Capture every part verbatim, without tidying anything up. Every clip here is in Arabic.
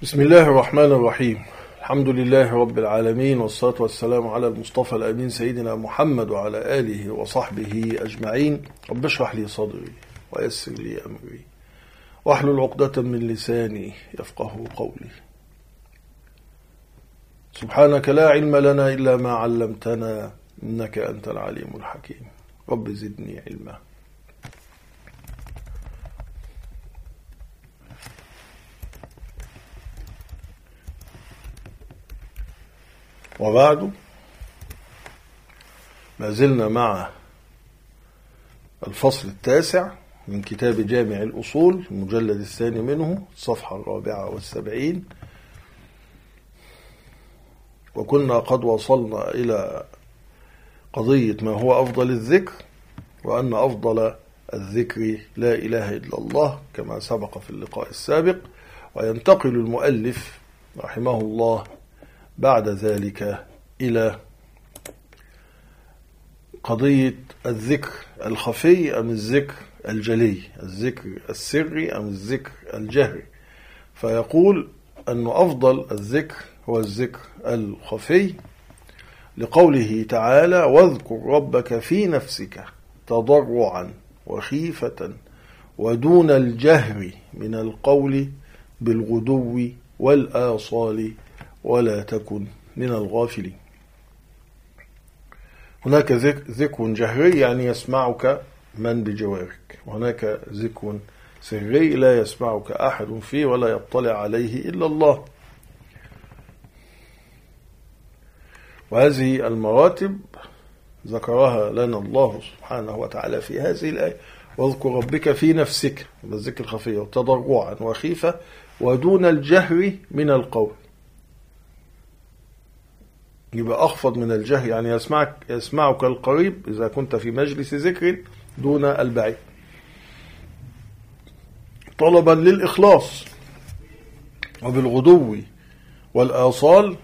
بسم الله الرحمن الرحيم. الحمد لله رب العالمين، والصلاة والسلام على المصطفى الأمين سيدنا محمد وعلى آله وصحبه أجمعين. رب اشرح لي صدري ويسر لي أمري واحلل عقدة من لساني يفقه قولي. سبحانك لا علم لنا إلا ما علمتنا إنك أنت العليم الحكيم. رب زدني علما. وبعد، ما زلنا مع الفصل التاسع من كتاب جامع الأصول، المجلد الثاني منه، الصفحة الرابعة والسبعين، وكنا قد وصلنا إلى قضية ما هو أفضل الذكر، وأن أفضل الذكر لا إله إلا الله كما سبق في اللقاء السابق. وينتقل المؤلف رحمه الله بعد ذلك إلى قضية الذكر الخفي أم الذكر الجلي، الذكر السري أم الذكر الجهري. فيقول أن أفضل الذكر هو الذكر الخفي، لقوله تعالى: واذكر ربك في نفسك تضرعا وخيفة ودون الجهر من القول بالغدو والآصال ولا تكن من الغافلين. هناك ذكر جهري يعني يسمعك من بجوارك، وهناك ذكر سري لا يسمعك أحد فيه ولا يطلع عليه إلا الله. وهذه المراتب ذكرها لنا الله سبحانه وتعالى في هذه الآية: واذكر ربك في نفسك، بالذكر الخفي، تضرعا وخيفة ودون الجهر من القول. يبقى أخفض من الجهر، يعني يسمعك يسمعك القريب إذا كنت في مجلس ذكر دون البعيد، طلبا للإخلاص. وبالغدو والآصال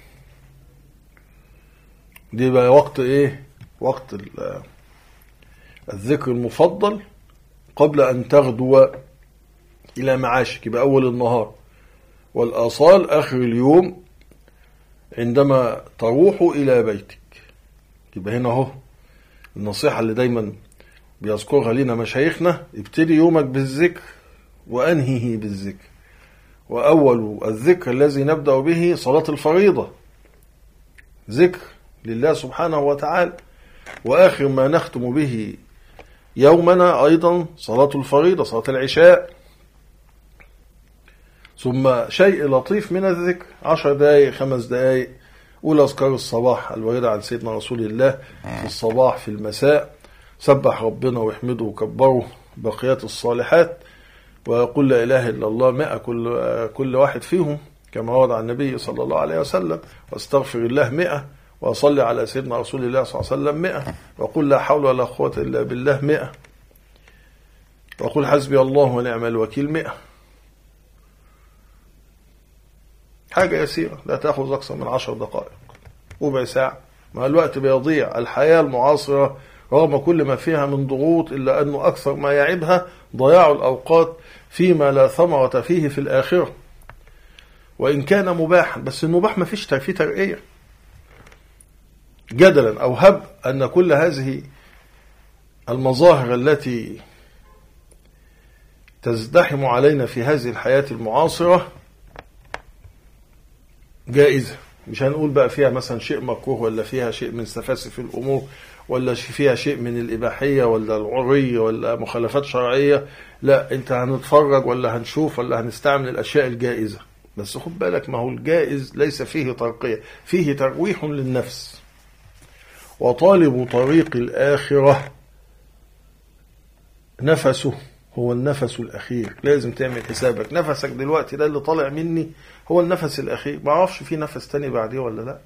دي بقى وقت إيه؟ وقت الذكر المفضل قبل أن تغدو إلى معاشك، يبقى أول النهار. والآصال آخر اليوم عندما تروح إلى بيتك. يبقى هنا اهو النصيحة اللي دايما بيذكرها لنا مشايخنا: ابتدي يومك بالذكر وأنهيه بالذكر. وأول الذكر الذي نبدأ به صلاة الفريضة، ذكر لله سبحانه وتعالى. وآخر ما نختم به يومنا أيضا صلاة الفريضة، صلاة العشاء. ثم شيء لطيف من الذكر، عشر دقائق خمس دقائق، أولى أذكار الصباح الواردة عن سيدنا رسول الله في الصباح في المساء: سبح ربنا واحمده وكبره، بقيات الصالحات، ويقول لا إله إلا الله مئة كل, كل واحد فيهم كما ورد عن النبي صلى الله عليه وسلم. واستغفر الله مئة، وأصلي على سيدنا رسول الله صلى الله عليه وسلم مئة، وقل لا حول ولا قوة إلا بالله مئة، وقل حسبي الله ونعم الوكيل مئة. حاجة يسيرة لا تأخذ أكثر من عشر دقائق، ربع ساعة. ما الوقت بيضيع. الحياة المعاصرة رغم كل ما فيها من ضغوط، إلا أنه أكثر ما يعيبها ضياع الأوقات فيما لا ثمرة فيه في الآخرة، وإن كان مباحا. بس المباح ما فيش فيه ترقية. جدلا أو هب أن كل هذه المظاهر التي تزدحم علينا في هذه الحياة المعاصرة جائزة. مش هنقول بقى فيها مثلا شيء مكروه، ولا فيها شيء من سفاسف الأمور، ولا فيها شيء من الإباحية ولا العرية ولا مخالفات شرعية. لا، انت هنتفرج ولا هنشوف ولا هنستعمل الأشياء الجائزة. بس خد بالك، ما هو الجائز ليس فيه ترقية، فيه ترويح للنفس. وطالب طريق الآخرة نفسه هو النفس الأخير. لازم تعمل حسابك، نفسك دلوقتي ده اللي طالع مني هو النفس الأخير، ما اعرفش في نفس تاني بعديه ولا لا.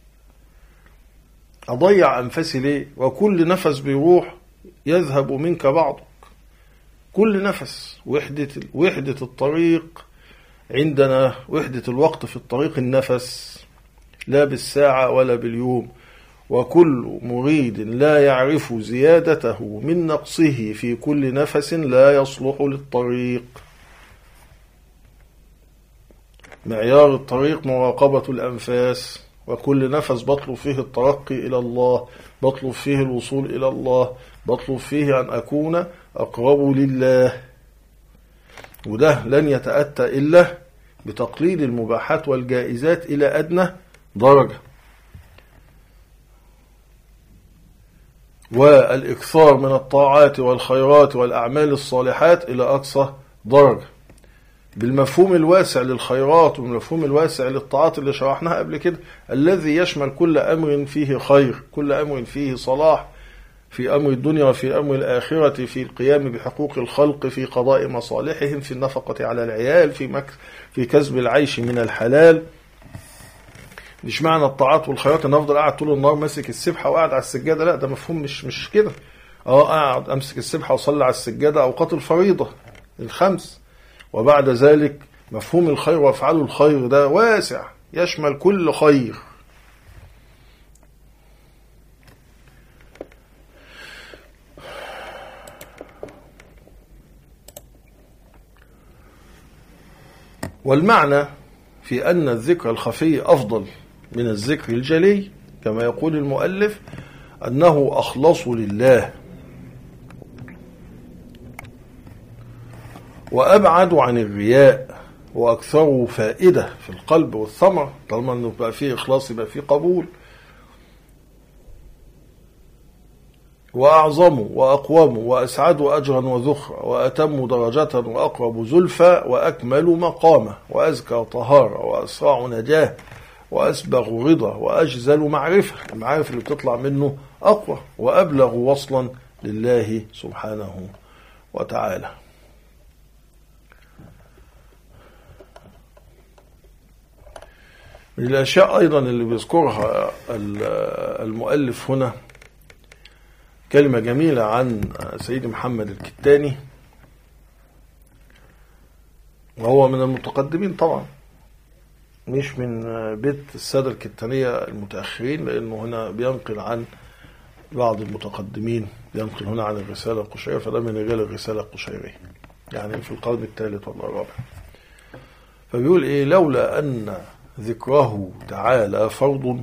أضيع أنفسي ليه؟ وكل نفس بيروح يذهب منك بعضك. كل نفس وحدة, وحدة الطريق عندنا، وحدة الوقت في الطريق النفس، لا بالساعة ولا باليوم. وكل مريد لا يعرف زيادته من نقصه في كل نفس لا يصلح للطريق. معيار الطريق مراقبة الأنفاس، وكل نفس بطلب فيه الترقي إلى الله، بطلب فيه الوصول إلى الله، بطلب فيه أن أكون أقرب لله. وده لن يتأتى إلا بتقليل المباحات والجائزات إلى أدنى درجة، والإكثار من الطاعات والخيرات والأعمال الصالحات إلى أقصى درجة، بالمفهوم الواسع للخيرات والمفهوم الواسع للطاعات اللي شرحناها قبل كده، الذي يشمل كل أمر فيه خير، كل أمر فيه صلاح، في أمر الدنيا وفي أمر الآخرة، في القيام بحقوق الخلق، في قضاء مصالحهم، في النفقة على العيال، في مك في كسب العيش من الحلال. مش معنى الطاعات والخيرات ان افضل قاعد طول النهار ماسك السبحه وقاعد على السجاده، لا، ده مفهوم مش مش كده. اه قاعد امسك السبحه واصلي على السجاده اوقات الفريضه الخمس، وبعد ذلك مفهوم الخير وافعلوا الخير ده واسع يشمل كل خير. والمعنى في أن الذكر الخفي أفضل من الذكر الجلي كما يقول المؤلف أنه أخلص لله وأبعد عن الرياء وأكثره فائدة في القلب والثمر. طالما أنه بقى فيه إخلاص يبقى فيه قبول، وأعظم وأقوم وأسعد أجرا وذخرا وأتم درجة وأقرب زلفى وأكمل مقامة وأزكى طهارة وأسرع نجاة وأسبغ رضا وأجزل معرفة، المعارف اللي بتطلع منه أقوى، وأبلغ وصلا لله سبحانه وتعالى. من الأشياء أيضا اللي بيذكرها المؤلف هنا كلمة جميلة عن سيد محمد الكتاني، وهو من المتقدمين طبعا، مش من بيت السادة الكتانية المتأخرين، لأنه هنا بينقل عن بعض المتقدمين، بينقل هنا عن الرسالة القشيرية، فده من رجال الرسالة القشيرية يعني في القرن الثالث ولا الرابع. فبيقول إيه: لولا أن ذكره تعالى فرض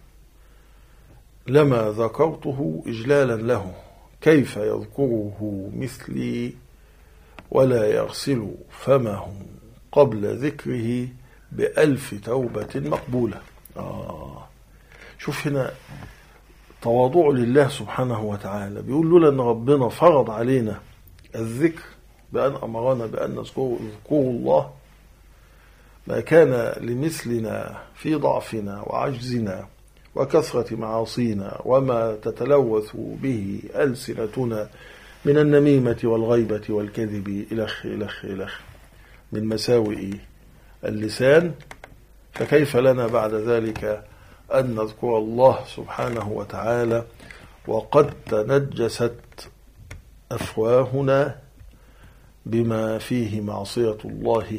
لما ذكرته إجلالا له، كيف يذكره مثلي ولا يغسل فمه قبل ذكره بألف توبة مقبولة. آه شوف هنا تواضع لله سبحانه وتعالى، بيقول لولا أن ربنا فرض علينا الذكر بأن أمرنا بأن نذكره الله ما كان لمثلنا في ضعفنا وعجزنا وكثرة معاصينا وما تتلوث به ألسنتنا من النميمة والغيبة والكذب إلخ إلخ إلخ من مساوئ اللسان، فكيف لنا بعد ذلك أن نذكر الله سبحانه وتعالى وقد تنجست أفواهنا بما فيه معصية الله.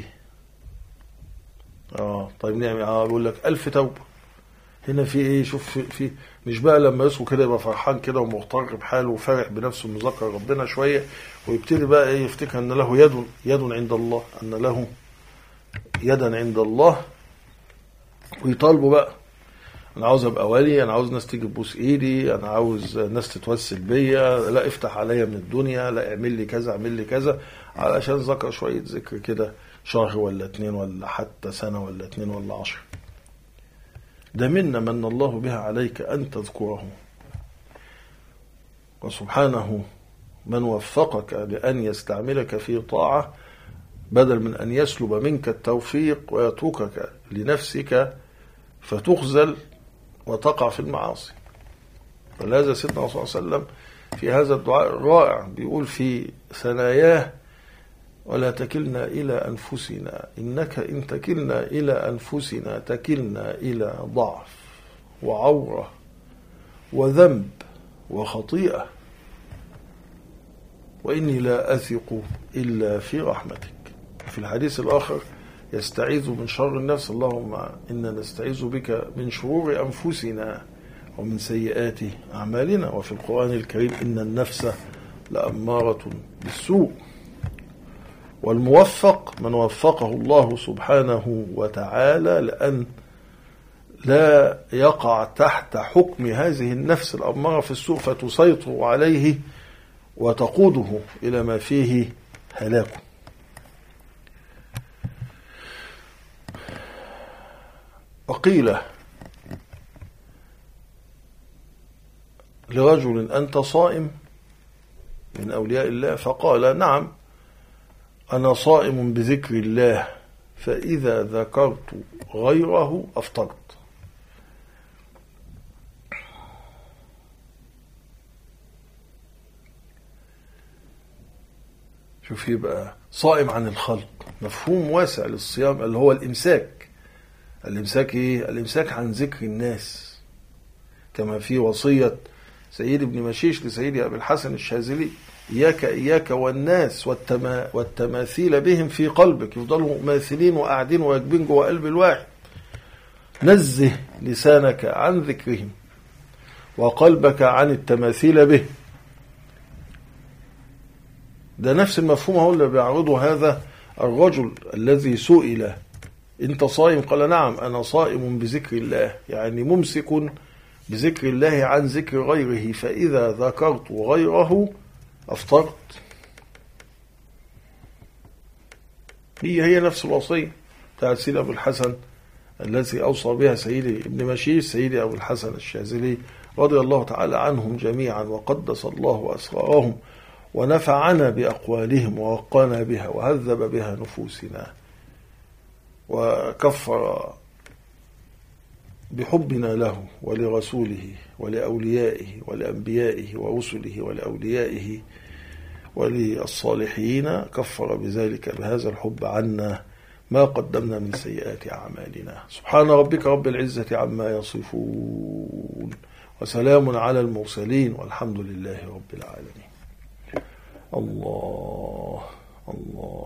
آه طيب نعم، آه بقول لك ألف توبة. هنا في ايه؟ شوف في, في مش بقى لما يصحوا كده يبقى فرحان كده ومغتر بحاله وفرح بنفسه مذكر ربنا شويه، ويبتدي بقى ايه يفتكر ان له يد يد عند الله، ان له يدا عند الله، ويطالبوا بقى: انا عاوز ابقى ولي، انا عاوز ناس تيجي تبوس ايدي، انا عاوز ناس تتوسل بيا، لا افتح عليا من الدنيا، لا اعمل لي كذا اعمل لي كذا، علشان ذكر شويه ذكر كده شهر ولا اتنين ولا حتى سنه ولا اتنين ولا عشر. ده منا من الله بها عليك أن تذكره، وسبحانه من وفقك لأن يستعملك في طاعة بدل من أن يسلب منك التوفيق ويتركك لنفسك فتخزل وتقع في المعاصي. ولهذا سيدنا صلى الله عليه وسلم في هذا الدعاء الرائع بيقول في ثناياه: ولا تكلنا إلى أنفسنا إنك إن تكلنا إلى أنفسنا تكلنا إلى ضعف وعورة وذنب وخطيئة، وإني لا أثق إلا في رحمتك. في الحديث الآخر يستعيذ من شر النفس: اللهم إنا نستعيذ بك من شرور أنفسنا ومن سيئات أعمالنا. وفي القرآن الكريم: إن النفس لأمارة بالسوء. والموفق من وفقه الله سبحانه وتعالى، لأن لا يقع تحت حكم هذه النفس الأمارة في السوء فتسيطر عليه وتقوده إلى ما فيه هلاكه. وقيل لرجل أنت صائم من أولياء الله؟ فقال نعم أنا صائم بذكر الله، فإذا ذكرت غيره أفطرت. شوف، يبقى صائم عن الخلق، مفهوم واسع للصيام اللي هو الإمساك. الإمساك إيه؟ الإمساك عن ذكر الناس، كما في وصية سيد ابن مشيش لسيدي أبي الحسن الشاذلي: إياك إياك والناس والتما والتماثيل بهم في قلبك. يفضلوا ماثلين وقاعدين ويكبين جوا قلب الواحد. نزه لسانك عن ذكرهم وقلبك عن التماثيل به. ده نفس المفهوم هو اللي بيعرضه هذا الرجل الذي سئل: أنت صائم؟ قال نعم أنا صائم بذكر الله، يعني ممسك بذكر الله عن ذكر غيره، فإذا ذكرت غيره أفطرت. هي هي نفس الوصية بتاعت سيدي أبو الحسن التي أوصى بها سيدي ابن مشيش سيدي أبو الحسن الشاذلي رضي الله تعالى عنهم جميعا، وقدس الله أسرارهم، ونفعنا بأقوالهم ووقانا بها وهذب بها نفوسنا، وكفر بحبنا له ولرسوله ولأوليائه ولأنبيائه ورسله ولأوليائه وللصالحين، كفر بذلك بهذا الحب عنا ما قدمنا من سيئات أعمالنا. سبحان ربك رب العزة عما يصفون، وسلام على المرسلين، والحمد لله رب العالمين. الله الله.